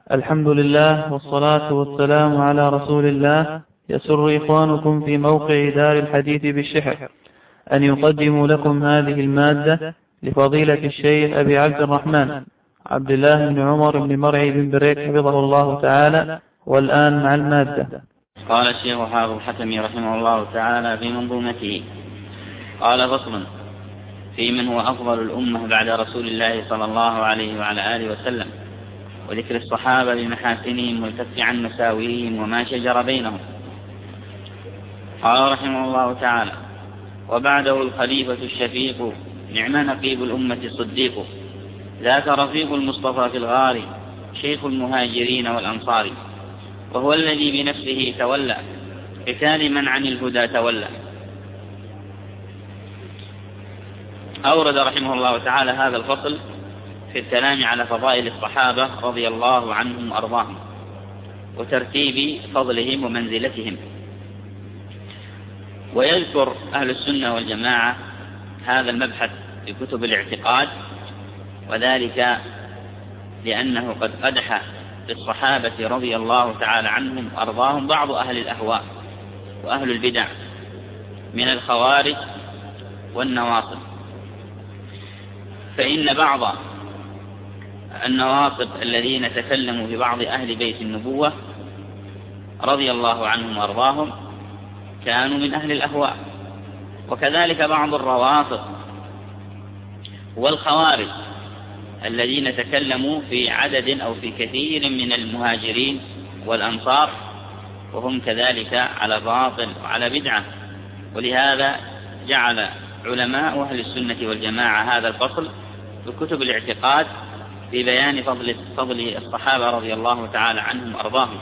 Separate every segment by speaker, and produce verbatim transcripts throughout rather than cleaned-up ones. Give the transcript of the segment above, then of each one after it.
Speaker 1: الحمد لله والصلاة والسلام على رسول الله. يسر إخوانكم في موقع دار الحديث بالشحر أن يقدموا لكم هذه المادة لفضيلة الشيخ أبي عبد الرحمن عبد الله بن عمر بن مرعي بن بريك حفظه الله تعالى. والآن مع المادة.
Speaker 2: قال الشيخ حافظ الحكمي رحمه الله تعالى في منظومته: قال فصل في من هو أفضل الأمة بعد رسول الله صلى الله عليه وعلى آله وسلم، وذكر الصحابة بمحاسنهم والكف عن مساويهم وما شجر بينهم. قال رحمه الله تعالى: وبعده الخليفة الشفيق، نعم نقيب الأمة الصديق، ذاك رفيق المصطفى في الغار، شيخ المهاجرين والأنصار، وهو الذي بنفسه تولى قتال من عن الهدى تولى. أورد رحمه الله تعالى هذا الفصل في الكلام على فضائل الصحابة رضي الله عنهم وأرضاهم وترتيب فضلهم ومنزلتهم. ويذكر أهل السنة والجماعة هذا المبحث في كتب الاعتقاد، وذلك لأنه قد قدح بالصحابة رضي الله تعالى عنهم وأرضاهم بعض أهل الأهواء وأهل البدع من الخوارج والنواصب. فإن بعض النواصب الذين تكلموا في بعض أهل بيت النبوة رضي الله عنهم وأرضاهم كانوا من أهل الأهواء، وكذلك بعض الروافض والخوارج الذين تكلموا في عدد أو في كثير من المهاجرين والأنصار، وهم كذلك على باطل وعلى بدعة. ولهذا جعل علماء أهل السنة والجماعة هذا الفصل في كتب الاعتقاد في بيان فضل فضل الصحابة رضي الله تعالى عنهم وأرضاهم،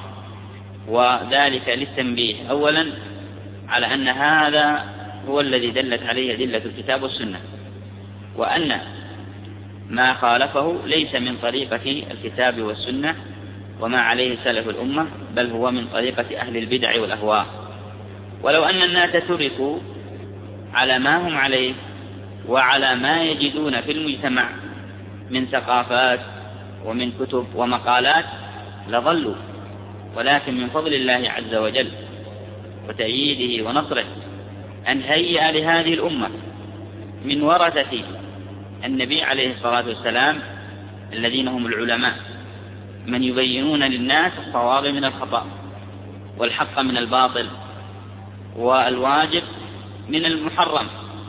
Speaker 2: وذلك للتنبيه أولا على أن هذا هو الذي دلت عليه أدلة الكتاب والسنة، وأن ما خالفه ليس من طريقة الكتاب والسنة وما عليه سلف الأمة، بل هو من طريقة أهل البدع والأهواء. ولو أن الناس تركوا على ما هم عليه وعلى ما يجدون في المجتمع من ثقافات ومن كتب ومقالات لضلوا، ولكن من فضل الله عز وجل وتأييده ونصره أن هيأ لهذه الأمة من ورثة النبي عليه الصلاة والسلام الذين هم العلماء من يبينون للناس الصواب من الخطأ والحق من الباطل والواجب من المحرم،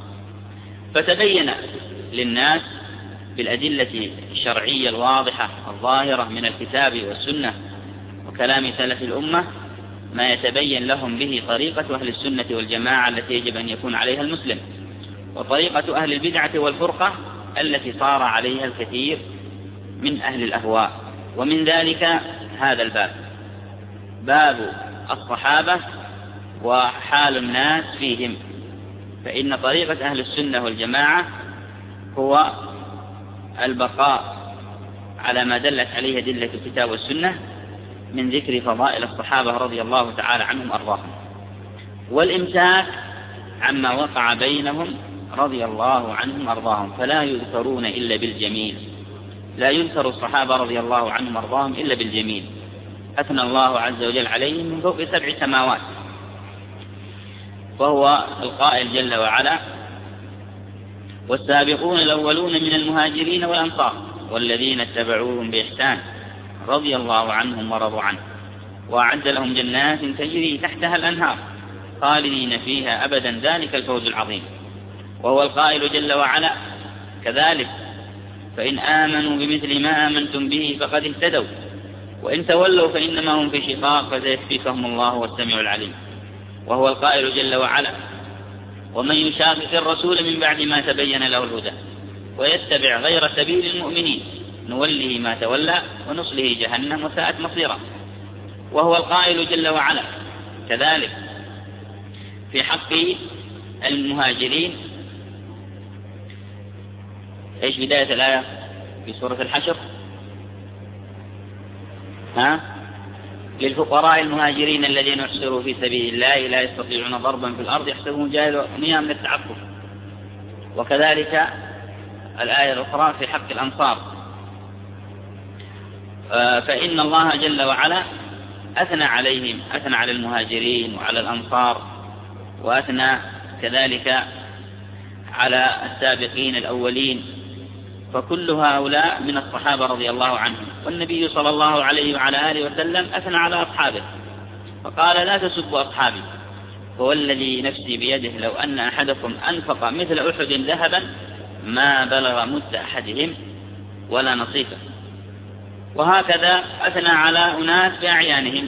Speaker 2: فتبين للناس بالأدلة الشرعية الواضحة الظاهرة من الكتاب والسنة وكلام سلف الأمة ما يتبين لهم به طريقة أهل السنة والجماعة التي يجب أن يكون عليها المسلم، وطريقة أهل البدعة والفرقة التي صار عليها الكثير من أهل الأهواء. ومن ذلك هذا الباب، باب الصحابة وحال الناس فيهم. فإن طريقة أهل السنة والجماعة هو البقاء على ما دلت عليه أدلة الكتاب والسنة من ذكر فضائل الصحابة رضي الله تعالى عنهم أرضاهم، والإمساك عما وقع بينهم رضي الله عنهم أرضاهم، فلا يذكرون إلا بالجميل، لا يذكر الصحابة رضي الله عنهم أرضاهم إلا بالجميل. أثنى الله عز وجل عليهم من فوق سبع سماوات، وهو القائل جل وعلا: والسابقون الأولون من المهاجرين والأنصار والذين اتبعوهم بإحسان رضي الله عنهم ورضوا عنه وأعد لهم جنات تجري تحتها الأنهار خالدين فيها أبدا ذلك الفوز العظيم. وهو القائل جل وعلا كذلك: فإن آمنوا بمثل ما آمنتم به فقد اهتدوا وإن تولوا فإنما هم في شقاق فسيكفيكهم الله والسميع العليم. وهو القائل جل وعلا: ومن يشاقق الرسول من بعد ما تبين له الهدى ويتبع غير سبيل المؤمنين نوله ما تولى ونصله جهنم وساءت مصيرا. وهو القائل جل وعلا كذلك في حق المهاجرين: ايش بداية الآية في سورة الحشر؟ ها؟ للفقراء المهاجرين الذين احصروا في سبيل الله لا يستطيعون ضربا في الأرض يحسبهم جاهل أغنياء من التعفف. وكذلك الآية الأخرى في حق الأنصار: فإن الله جل وعلا أثنى عليهم، أثنى على المهاجرين وعلى الأنصار، وأثنى كذلك على السابقين الأولين، فكل هؤلاء من الصحابة رضي الله عنهم. والنبي صلى الله عليه وعلى آله وسلم أثنى على أصحابه فقال: لا تسبوا أصحابي، فوالذي نفسي بيده لو أن أحدكم أنفق مثل أحد ذهبا ما بلغ مد أحدهم ولا نصيفه. وهكذا أثنى على أناس بأعيانهم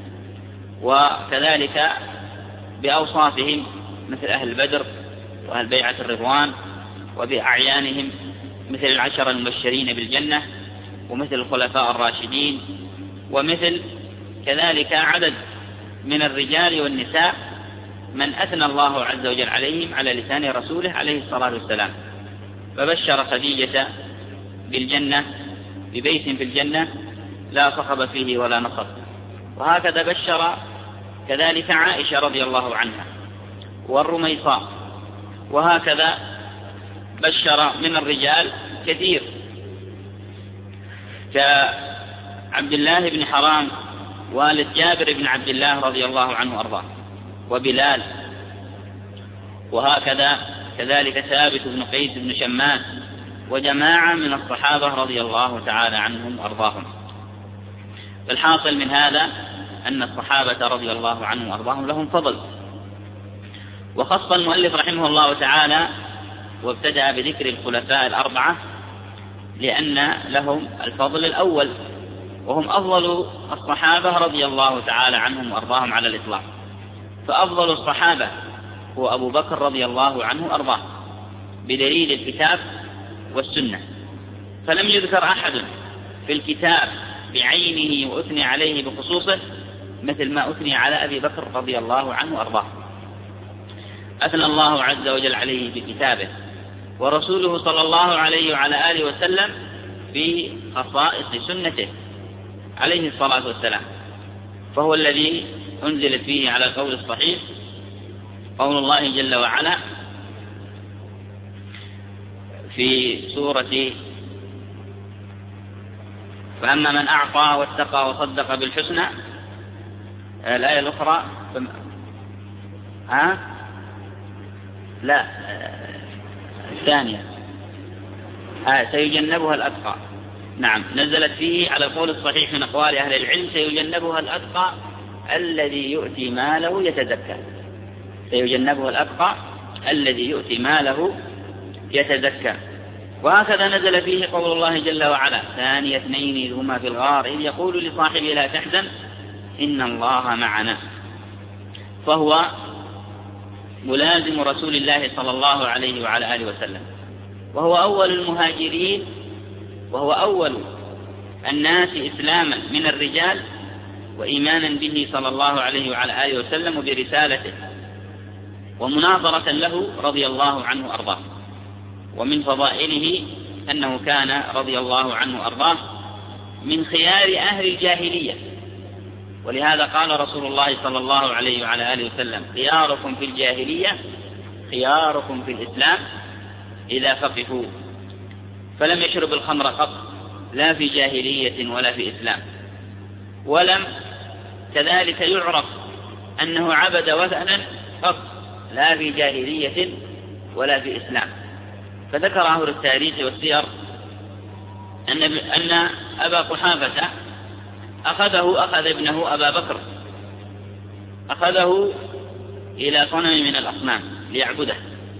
Speaker 2: وكذلك بأوصافهم مثل أهل بدر وأهل بيعة الرضوان، وبأعيانهم مثل العشر المبشرين بالجنة، ومثل الخلفاء الراشدين، ومثل كذلك عدد من الرجال والنساء من أثنى الله عز وجل عليهم على لسان رسوله عليه الصلاة والسلام. فبشر خديجة بالجنة ببيت في الجنة لا صخب فيه ولا نصب. وهكذا بشر كذلك عائشة رضي الله عنها والرميصاء. وهكذا بشر من الرجال كثير كعبد الله بن حرام والد جابر بن عبد الله رضي الله عنه وأرضاه، وبلال. وهكذا كذلك ثابت بن قيس بن شماس وجماعة من الصحابة رضي الله تعالى عنهم وأرضاهم. الحاصل من هذا أن الصحابة رضي الله عنهم وأرضاهم لهم فضل. وخص المؤلف رحمه الله تعالى وابتدأ بذكر الخلفاء الأربعة لأن لهم الفضل الأول، وهم أفضل الصحابة رضي الله تعالى عنهم وأرضاهم على الإطلاق. فأفضل الصحابة هو أبو بكر رضي الله عنه وأرضاه بدليل الكتاب والسنة، فلم يذكر أحد في الكتاب بعينه وأثني عليه بخصوصه مثل ما أثني على أبي بكر رضي الله عنه وأرضاه. أثنى الله عز وجل عليه بكتابه، ورسوله صلى الله عليه وعلى آله وسلم في خصائص سنته عليه الصلاة والسلام، فهو الذي أنزلت فيه على القول الصحيح قول الله جل وعلا في سورة فأما من أعطى واتقى وصدق بالحسنى. الآية الأخرى ها لا الثانية آه سيجنبها الأتقى. نعم، نزلت فيه على القول الصحيح من أقوال أهل العلم سيجنبها الأتقى الذي يؤتي ماله يتزكى. سيجنبها الأتقى الذي يؤتي ماله يتزكى. وهكذا نزل فيه قول الله جل وعلا ثاني اثنين إذ هما في الغار إذ يقول لصاحبه لا تحزن إن الله معنا. فهو ملازم رسول الله صلى الله عليه وعلى آله وسلم، وهو أول المهاجرين، وهو أول الناس إسلاما من الرجال وإيمانا به صلى الله عليه وعلى آله وسلم وبرسالته ومناظرة له رضي الله عنه وأرضاه. ومن فضائله أنه كان رضي الله عنه وأرضاه من خيار أهل الجاهلية، ولهذا قال رسول الله صلى الله عليه وعلى آله وسلم خياركم في الجاهلية خياركم في الإسلام إذا فقهوا. فلم يشرب الخمر قط لا في جاهلية ولا في إسلام، ولم كذلك يعرف أنه عبد وثنا قط لا في جاهلية ولا في إسلام. فذكر أهل التاريخ والسير أن أن أبا قحافة أخذه أخذ ابنه أبا بكر أخذه إلى صنم من الأصنام ليعبده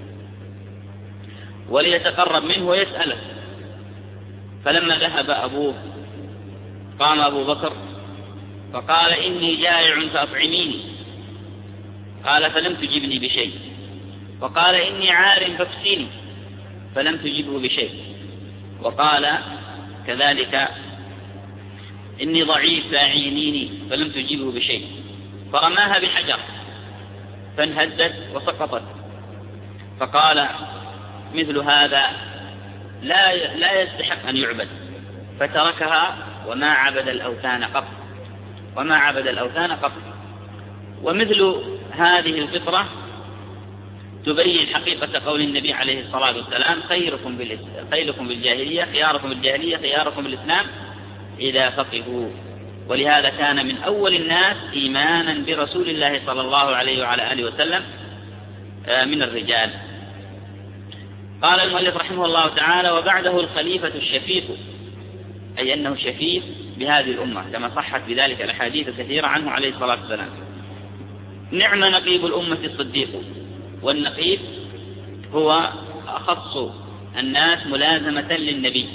Speaker 2: وليتقرب منه ويسأله. فلما ذهب أبوه قام أبو بكر فقال إني جائع فأطعميني. قال فلم تجبني بشيء. وقال إني عار فاكسيني فلم تجبه بشيء. وقال كذلك إني ضعيف فأعينيني فلم تجبه بشيء. فرماها بحجر فانهدت وسقطت. فقال مثل هذا لا لا يستحق أن يعبد، فتركها وما عبد الأوثان قط وما عبد الأوثان قط. ومثل هذه الفطرة تبين حقيقة قول النبي عليه الصلاة والسلام خيركم خيركم بالجاهلية خياركم بالجاهلية خياركم بالإسلام إذا فقهوا. ولهذا كان من أول الناس إيمانا برسول الله صلى الله عليه وعلى آله وسلم من الرجال. قال المؤلف رحمه الله تعالى: وبعده الخليفة الشفيق، أي أنه شفيق بهذه الأمة كما صحت بذلك الأحاديث الكثيرة عنه عليه الصلاة والسلام. نعم نقيب الأمة الصديق. والنقيب هو أخص الناس ملازمة للنبي،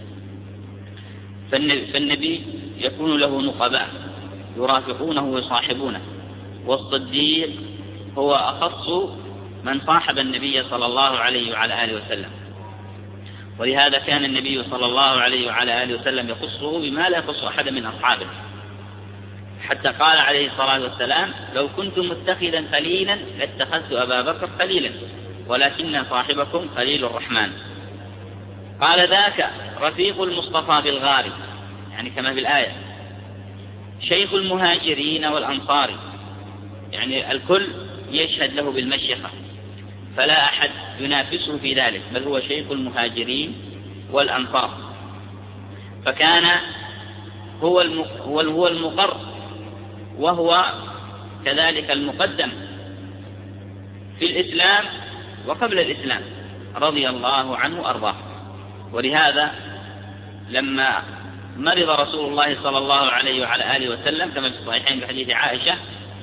Speaker 2: فالنبي يكون له نقباء يرافقونه ويصاحبونه، والصديق هو أخص من صاحب النبي صلى الله عليه وعلى آله وسلم. ولهذا كان النبي صلى الله عليه وعلى آله وسلم يخصه بما لا يخص أحد من أصحابه، حتى قال عليه الصلاة والسلام: لو كنت متخذا خليلا لاتخذت أبا بكر خليلا ولكن صاحبكم خليل الرحمن. قال: ذاك رفيق المصطفى بالغار، يعني كما في الآية، شيخ المهاجرين والأنصار، يعني الكل يشهد له بالمشيخة، فلا أحد ينافسه في ذلك، بل هو شيخ المهاجرين والأنصار. فكان هو هو المقر، وهو كذلك المقدم في الإسلام وقبل الإسلام، رضي الله عنه أرضاه. ولهذا لما مرض رسول الله صلى الله عليه وعلى آله وسلم كما في الصحيحين بحديث عائشة،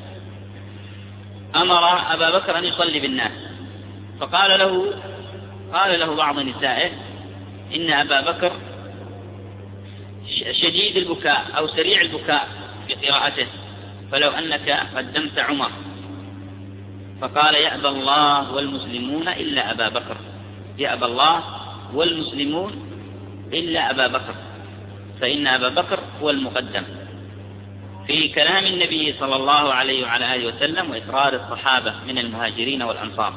Speaker 2: أمر أبا بكر أن يصلي بالناس، فقال له قال له بعض نسائه: إن أبا بكر شديد البكاء أو سريع البكاء في قراءته، فلو أنك قدمت عمر. فقال: يأبى الله والمسلمون إلا أبا بكر، يأبى الله والمسلمون إلا أبا بكر، فإن أبا بكر هو المقدم في كلام النبي صلى الله عليه وعلى آله وسلم وإقرار الصحابة من المهاجرين والأنصار.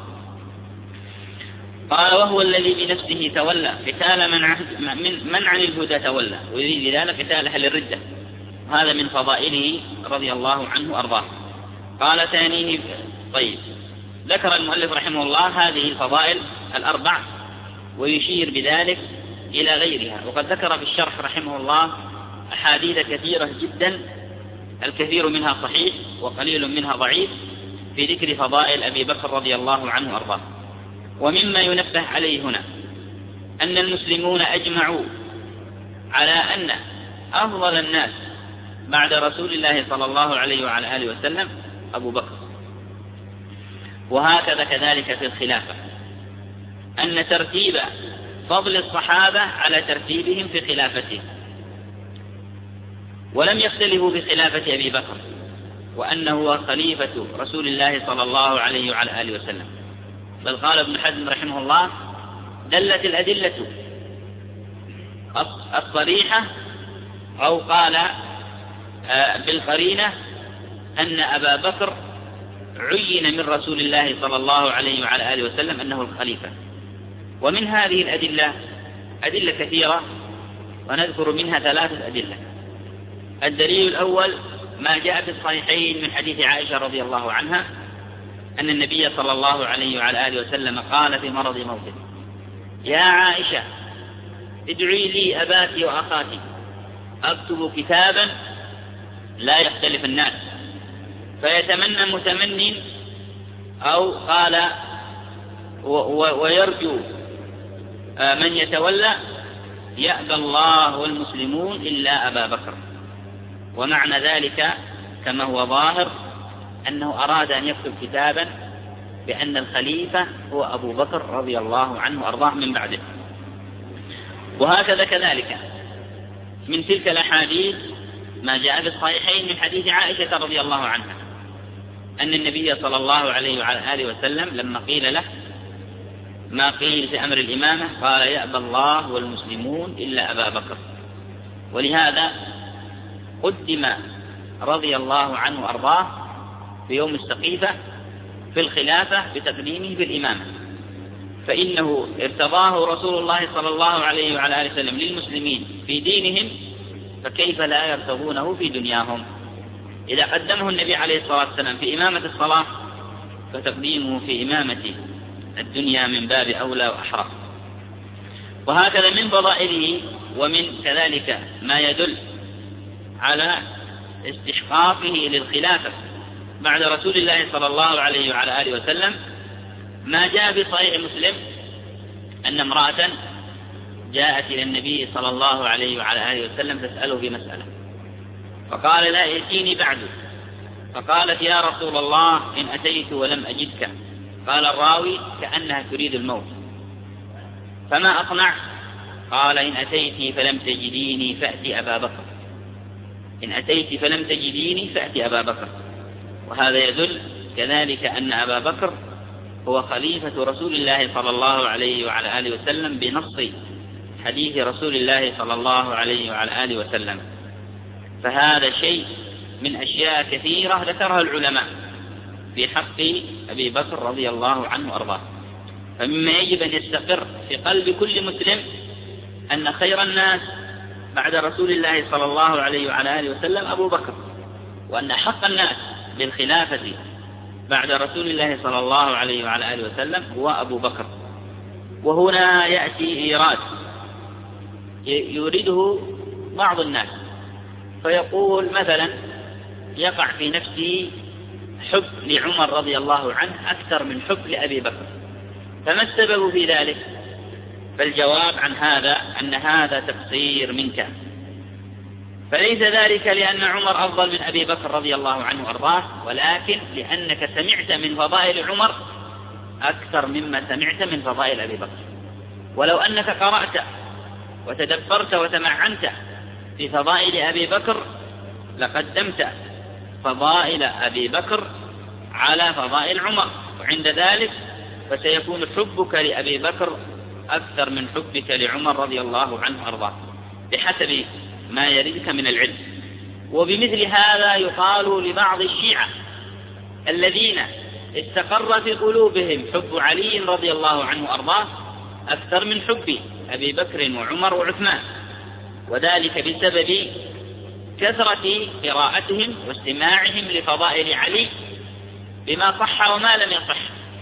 Speaker 2: قال: وهو الذي بنفسه تولى قتال من, من, من عن الهدى تولى، ويريد ذلك قتال أهل الردة، وهذا من فضائله رضي الله عنه أرضاه. قال ثانيه: طيب، ذكر المؤلف رحمه الله هذه الفضائل الأربع ويشير بذلك إلى غيرها، وقد ذكر في الشرح رحمه الله أحاديث كثيرة جدا، الكثير منها صحيح وقليل منها ضعيف، في ذكر فضائل أبي بكر رضي الله عنه أرضاه. ومما ينبه عليه هنا أن المسلمون أجمعوا على أن أفضل الناس بعد رسول الله صلى الله عليه وعلى آله وسلم أبو بكر. وهكذا كذلك في الخلافة، أن ترتيب فضل الصحابة على ترتيبهم في خلافتهم، ولم يختلفوا بخلافة أبي بكر، وأنه هو خليفة رسول الله صلى الله عليه وعلى آله وسلم. بل قال ابن حزم رحمه الله: دلت الأدلة الصريحة، أو قال بالقرينة، أن أبا بكر عين من رسول الله صلى الله عليه وعلى آله وسلم أنه الخليفة. ومن هذه الأدلة أدلة كثيرة، ونذكر منها ثلاثة أدلة. الدليل الأول ما جاء في الصحيحين من حديث عائشة رضي الله عنها أن النبي صلى الله عليه وعلى آله وسلم قال في مرض موته: يا عائشة ادعي لي أباك وأخاتي أكتب كتابا لا يختلف الناس، فيتمنى متمن، أو قال ويرجو من يتولى، يأبى الله والمسلمون إلا أبا بكر. ومعنى ذلك كما هو ظاهر أنه أراد أن يكتب كتابا بأن الخليفة هو أبو بكر رضي الله عنه أرضاه من بعده. وهكذا كذلك من تلك الأحاديث ما جاء في الصحيحين من حديث عائشة رضي الله عنها أن النبي صلى الله عليه وعلى آله وسلم لما قيل له ما قيل في أمر الإمامة قال: يأبى الله والمسلمون إلا أبا بكر. ولهذا قدم رضي الله عنه أرضاه في يوم السقيفة في الخلافة بتقديمه بالإمامة، فإنه ارتضاه رسول الله صلى الله عليه وعلى آله وسلم للمسلمين في دينهم، فكيف لا يرتضونه في دنياهم؟ إذا قدمه النبي عليه الصلاة والسلام في إمامة الصلاة فتقديمه في إمامة الدنيا من باب أولى وأحرى. وهكذا من فضائله ومن كذلك ما يدل على استحقاقه للخلافة بعد رسول الله صلى الله عليه وعلى آله وسلم، ما جاء في صحيح مسلم أن امرأة جاءت إلى النبي صلى الله عليه وعلى آله وسلم تسأله بمسألة، فقال لا ائتيني بعد، فقالت يا رسول الله إن أتيت ولم أجدك، قال الراوي كأنها تريد الموت، فما أصنع؟ قال إن أتيت فلم تجديني فأتي أبا بكر، إن أتيت فلم تجديني فأتي أبا بكر. وهذا يدل كذلك أن أبا بكر هو خليفة رسول الله صلى الله عليه وعلى آله وسلم بنص حديث رسول الله صلى الله عليه وعلى آله وسلم. فهذا شيء من أشياء كثيرة ذكرها العلماء في حق أبي بكر رضي الله عنه وأرضاه. فمما يجب أن يستقر في قلب كل مسلم أن خير الناس بعد رسول الله صلى الله عليه وعلى آله وسلم أبو بكر، وأن حق الناس بالخلافة بعد رسول الله صلى الله عليه وعلى آله وسلم هو أبو بكر. وهنا يأتي إيراد يريده بعض الناس، فيقول مثلا يقع في نفسه حب لعمر رضي الله عنه أكثر من حب لأبي بكر، فما السبب في ذلك؟ فالجواب عن هذا أن هذا تقصير منك، فليس ذلك لأن عمر أفضل من أبي بكر رضي الله عنه وأرضاه، ولكن لأنك سمعت من فضائل عمر أكثر مما سمعت من فضائل أبي بكر. ولو أنك قرأت وتدبرت وتمعنت في فضائل أبي بكر لقدمت فضائل أبي بكر على فضائل عمر، وعند ذلك فسيكون حبك لأبي بكر أكثر من حبك لعمر رضي الله عنه وأرضاه بحسب ما يردك من العلم. وبمثل هذا يقال لبعض الشيعة الذين استقر في قلوبهم حب علي رضي الله عنه وأرضاه أكثر من حب أبي بكر وعمر وعثمان، وذلك بسبب كثرة قراءتهم واستماعهم لفضائل علي بما صح وما لم يصح،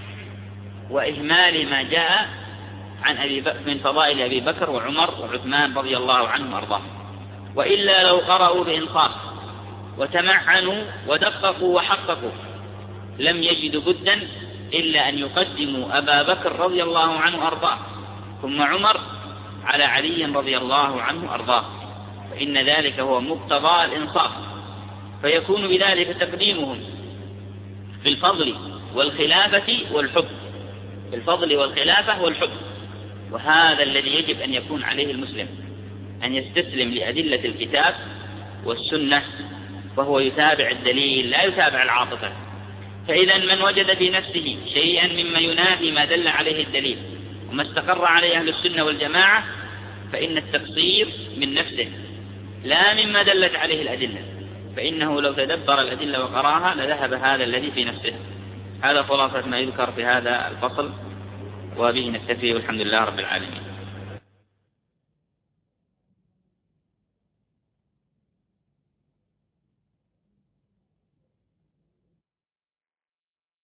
Speaker 2: وإهمال ما جاء عن أبي بكر من فضائل أبي بكر وعمر وعثمان رضي الله عنهم وأرضاهم. وإلا لو قرأوا بإنصاف وتمعنوا ودققوا وحققوا لم يجدوا بدا إلا أن يقدموا أبا بكر رضي الله عنه وأرضاه ثم عمر على علي رضي الله عنه وأرضاه، فإن ذلك هو مقتضى الإنصاف، فيكون بذلك تقديمهم في الفضل والخلافة والحب، في الفضل والخلافة والحب. وهذا الذي يجب أن يكون عليه المسلم، أن يستسلم لأدلة الكتاب والسنة، وهو يتابع الدليل لا يتابع العاطفة. فإذا من وجد في نفسه شيئا مما ينافي ما دل عليه الدليل وما استقر عليه أهل السنة والجماعة فإن التقصير من نفسه لا مما دلت عليه الأدلة، فإنه لو تدبر الأدلة وقراها لذهب هذا الذي في نفسه. هذا خلاصة ما يذكر في هذا الفصل، وبه نكتفي والحمد لله رب العالمين.